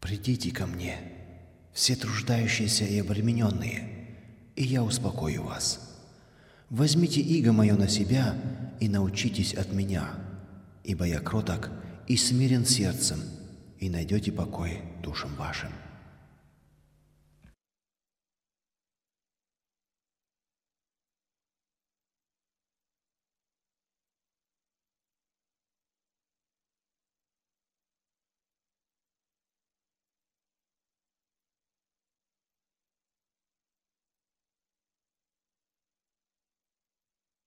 Придите ко мне, все труждающиеся и обремененные, и я успокою вас. Возьмите иго мое на себя и научитесь от меня, ибо я кроток и смирен сердцем, и найдете покой душам вашим.